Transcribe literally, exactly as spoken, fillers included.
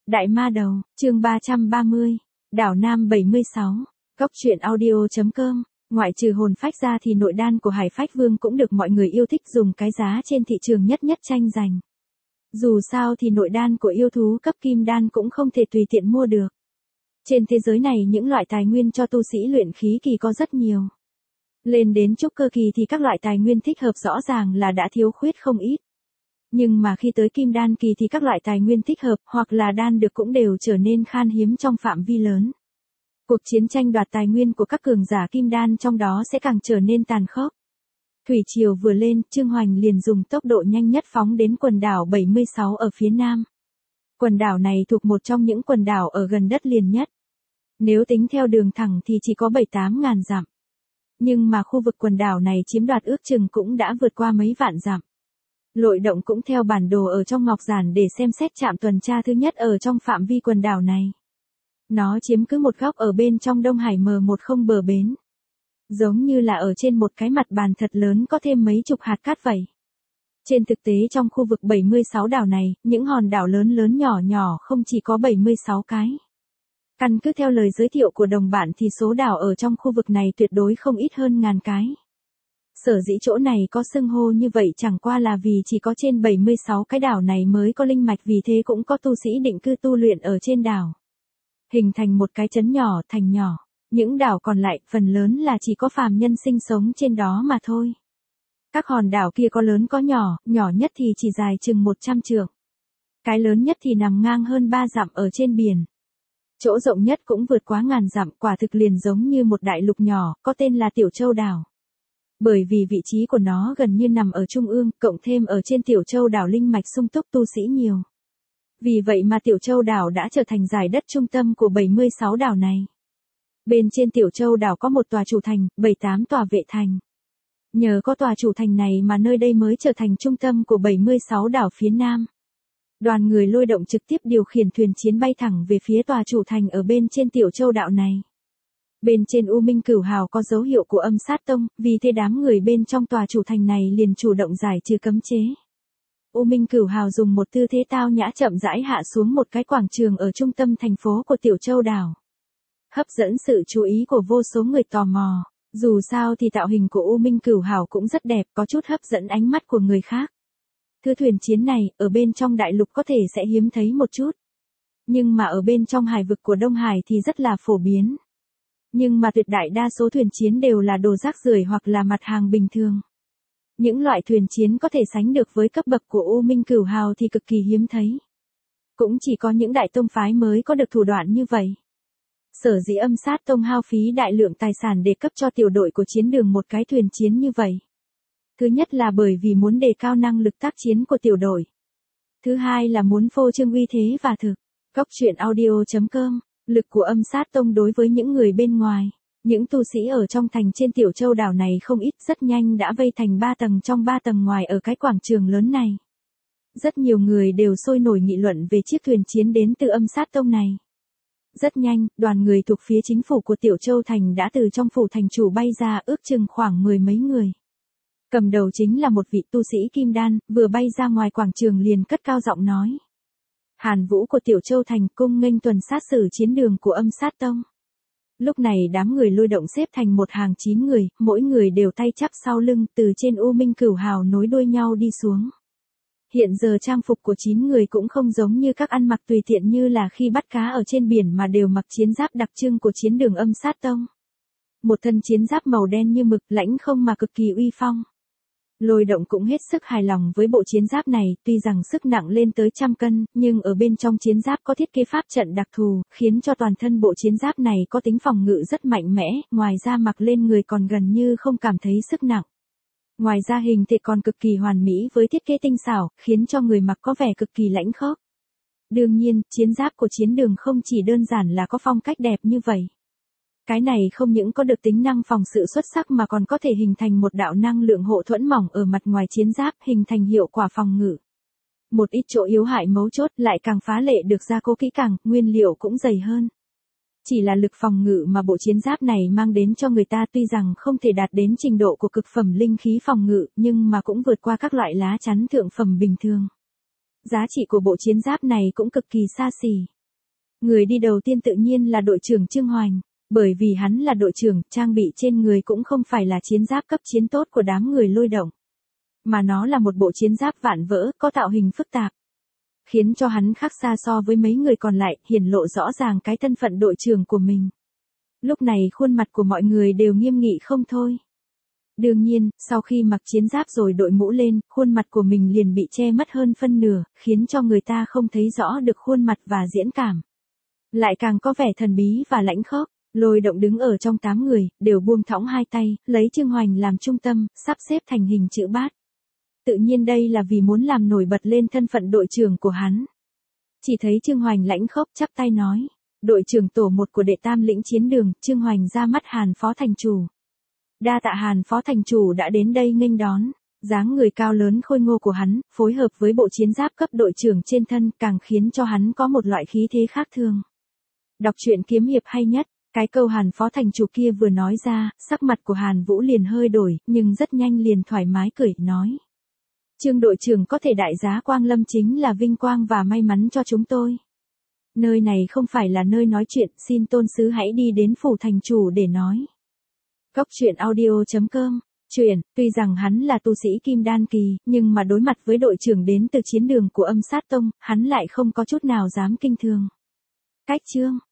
Đại ma đầu, chương ba trăm ba mươi, đảo Nam bảy mươi sáu, góc truyện audio.com, ngoại trừ hồn phách ra thì nội đan của Hải Phách Vương cũng được mọi người yêu thích dùng cái giá trên thị trường nhất nhất tranh giành. Dù sao thì nội đan của yêu thú cấp kim đan cũng không thể tùy tiện mua được. Trên thế giới này những loại tài nguyên cho tu sĩ luyện khí kỳ có rất nhiều. Lên đến trúc cơ kỳ thì các loại tài nguyên thích hợp rõ ràng là đã thiếu khuyết không ít. Nhưng mà khi tới kim đan kỳ thì các loại tài nguyên thích hợp hoặc là đan được cũng đều trở nên khan hiếm trong phạm vi lớn. Cuộc chiến tranh đoạt tài nguyên của các cường giả kim đan trong đó sẽ càng trở nên tàn khốc. Thủy triều vừa lên, Trương Hoành liền dùng tốc độ nhanh nhất phóng đến quần đảo bảy mươi sáu ở phía nam. Quần đảo này thuộc một trong những quần đảo ở gần đất liền nhất. Nếu tính theo đường thẳng thì chỉ có bảy tám ngàn dặm. Nhưng mà khu vực quần đảo này chiếm đoạt ước chừng cũng đã vượt qua mấy vạn dặm. Lội động cũng theo bản đồ ở trong ngọc giản để xem xét trạm tuần tra thứ nhất ở trong phạm vi quần đảo này. Nó chiếm cứ một góc ở bên trong Đông Hải mờ một không bờ bến. Giống như là ở trên một cái mặt bàn thật lớn có thêm mấy chục hạt cát vậy. Trên thực tế trong khu vực bảy mươi sáu đảo này, những hòn đảo lớn lớn nhỏ nhỏ không chỉ có bảy mươi sáu cái. Căn cứ theo lời giới thiệu của đồng bạn thì số đảo ở trong khu vực này tuyệt đối không ít hơn ngàn cái. Sở dĩ chỗ này có xưng hô như vậy chẳng qua là vì chỉ có trên bảy mươi sáu cái đảo này mới có linh mạch, vì thế cũng có tu sĩ định cư tu luyện ở trên đảo. Hình thành một cái trấn nhỏ thành nhỏ, những đảo còn lại phần lớn là chỉ có phàm nhân sinh sống trên đó mà thôi. Các hòn đảo kia có lớn có nhỏ, nhỏ nhất thì chỉ dài chừng một trăm trượng. Cái lớn nhất thì nằm ngang hơn ba dặm ở trên biển. Chỗ rộng nhất cũng vượt quá ngàn dặm, quả thực liền giống như một đại lục nhỏ, có tên là Tiểu Châu đảo. Bởi vì vị trí của nó gần như nằm ở trung ương, cộng thêm ở trên Tiểu Châu đảo linh mạch sung túc tu sĩ nhiều. Vì vậy mà Tiểu Châu đảo đã trở thành giải đất trung tâm của bảy mươi sáu đảo này. Bên trên Tiểu Châu đảo có một tòa chủ thành, bảy tám tòa vệ thành. Nhờ có tòa chủ thành này mà nơi đây mới trở thành trung tâm của bảy mươi sáu đảo phía nam. Đoàn người lôi động trực tiếp điều khiển thuyền chiến bay thẳng về phía tòa chủ thành ở bên trên Tiểu Châu đảo này. Bên trên U Minh Cửu Hào có dấu hiệu của Âm Sát Tông, vì thế đám người bên trong tòa chủ thành này liền chủ động giải trừ cấm chế. U Minh Cửu Hào dùng một tư thế tao nhã chậm rãi hạ xuống một cái quảng trường ở trung tâm thành phố của Tiểu Châu đảo. Hấp dẫn sự chú ý của vô số người tò mò, dù sao thì tạo hình của U Minh Cửu Hào cũng rất đẹp, có chút hấp dẫn ánh mắt của người khác. Thứ thuyền chiến này, ở bên trong đại lục có thể sẽ hiếm thấy một chút. Nhưng mà ở bên trong hải vực của Đông Hải thì rất là phổ biến. Nhưng mà tuyệt đại đa số thuyền chiến đều là đồ rác rưởi hoặc là mặt hàng bình thường. Những loại thuyền chiến có thể sánh được với cấp bậc của U Minh Cửu Hào thì cực kỳ hiếm thấy. Cũng chỉ có những đại tông phái mới có được thủ đoạn như vậy. Sở dĩ Âm Sát Tông hao phí đại lượng tài sản để cấp cho tiểu đội của chiến đường một cái thuyền chiến như vậy. Thứ nhất là bởi vì muốn đề cao năng lực tác chiến của tiểu đội. Thứ hai là muốn phô trương uy thế và thực. Góc truyện audio.com, lực của Âm Sát Tông đối với những người bên ngoài. Những tu sĩ ở trong thành trên Tiểu Châu đảo này không ít, rất nhanh đã vây thành ba tầng trong ba tầng ngoài ở cái quảng trường lớn này. Rất nhiều người đều sôi nổi nghị luận về chiếc thuyền chiến đến từ Âm Sát Tông này. Rất nhanh, đoàn người thuộc phía chính phủ của Tiểu Châu thành đã từ trong phủ thành chủ bay ra, ước chừng khoảng mười mấy người. Cầm đầu chính là một vị tu sĩ kim đan, vừa bay ra ngoài quảng trường liền cất cao giọng nói. Hàn Vũ của Tiểu Châu thành cung nghênh tuần sát xử chiến đường của Âm Sát Tông. Lúc này đám người lôi động xếp thành một hàng chín người, mỗi người đều tay chắp sau lưng, từ trên U Minh Cửu Hào nối đuôi nhau đi xuống. Hiện giờ trang phục của chín người cũng không giống như các ăn mặc tùy tiện như là khi bắt cá ở trên biển, mà đều mặc chiến giáp đặc trưng của chiến đường Âm Sát Tông. Một thân chiến giáp màu đen như mực, lãnh không mà cực kỳ uy phong. Lôi động cũng hết sức hài lòng với bộ chiến giáp này, tuy rằng sức nặng lên tới trăm cân, nhưng ở bên trong chiến giáp có thiết kế pháp trận đặc thù, khiến cho toàn thân bộ chiến giáp này có tính phòng ngự rất mạnh mẽ, ngoài ra mặc lên người còn gần như không cảm thấy sức nặng. Ngoài ra hình thể còn cực kỳ hoàn mỹ với thiết kế tinh xảo, khiến cho người mặc có vẻ cực kỳ lãnh khốc. Đương nhiên, chiến giáp của chiến đường không chỉ đơn giản là có phong cách đẹp như vậy. Cái này không những có được tính năng phòng sự xuất sắc mà còn có thể hình thành một đạo năng lượng hộ thuẫn mỏng ở mặt ngoài chiến giáp, hình thành hiệu quả phòng ngự. Một ít chỗ yếu hại mấu chốt lại càng phá lệ được gia cố kỹ càng, nguyên liệu cũng dày hơn. Chỉ là lực phòng ngự mà bộ chiến giáp này mang đến cho người ta tuy rằng không thể đạt đến trình độ của cực phẩm linh khí phòng ngự, nhưng mà cũng vượt qua các loại lá chắn thượng phẩm bình thường. Giá trị của bộ chiến giáp này cũng cực kỳ xa xỉ. Người đi đầu tiên tự nhiên là đội trưởng Trương Hoành, bởi vì hắn là đội trưởng, trang bị trên người cũng không phải là chiến giáp cấp chiến tốt của đám người Lôi Động, mà nó là một bộ chiến giáp vạn vỡ, có tạo hình phức tạp, khiến cho hắn khác xa so với mấy người còn lại, hiển lộ rõ ràng cái thân phận đội trưởng của mình. Lúc này khuôn mặt của mọi người đều nghiêm nghị không thôi. Đương nhiên, sau khi mặc chiến giáp rồi đội mũ lên, khuôn mặt của mình liền bị che mất hơn phân nửa, khiến cho người ta không thấy rõ được khuôn mặt và diễn cảm. Lại càng có vẻ thần bí và lãnh khốc. Lôi Động đứng ở trong tám người, đều buông thõng hai tay, lấy Trương Hoành làm trung tâm, sắp xếp thành hình chữ bát. Tự nhiên đây là vì muốn làm nổi bật lên thân phận đội trưởng của hắn. Chỉ thấy Trương Hoành lãnh khốc chắp tay nói, đội trưởng tổ một của đệ tam lĩnh chiến đường, Trương Hoành ra mắt Hàn phó thành chủ. Đa tạ Hàn phó thành chủ đã đến đây nghênh đón. Dáng người cao lớn khôi ngô của hắn, phối hợp với bộ chiến giáp cấp đội trưởng trên thân, càng khiến cho hắn có một loại khí thế khác thường. Đọc truyện kiếm hiệp hay nhất. Cái câu Hàn phó thành chủ kia vừa nói ra, sắc mặt của Hàn Vũ liền hơi đổi, nhưng rất nhanh liền thoải mái cười, nói. Trương đội trưởng có thể đại giá quang lâm chính là vinh quang và may mắn cho chúng tôi. Nơi này không phải là nơi nói chuyện, xin tôn sứ hãy đi đến phủ thành chủ để nói. Cốc truyện audio chấm com. Chuyện, tuy rằng hắn là tu sĩ Kim Đan Kỳ, nhưng mà đối mặt với đội trưởng đến từ chiến đường của Âm Sát Tông, hắn lại không có chút nào dám kinh thường. Cách chương.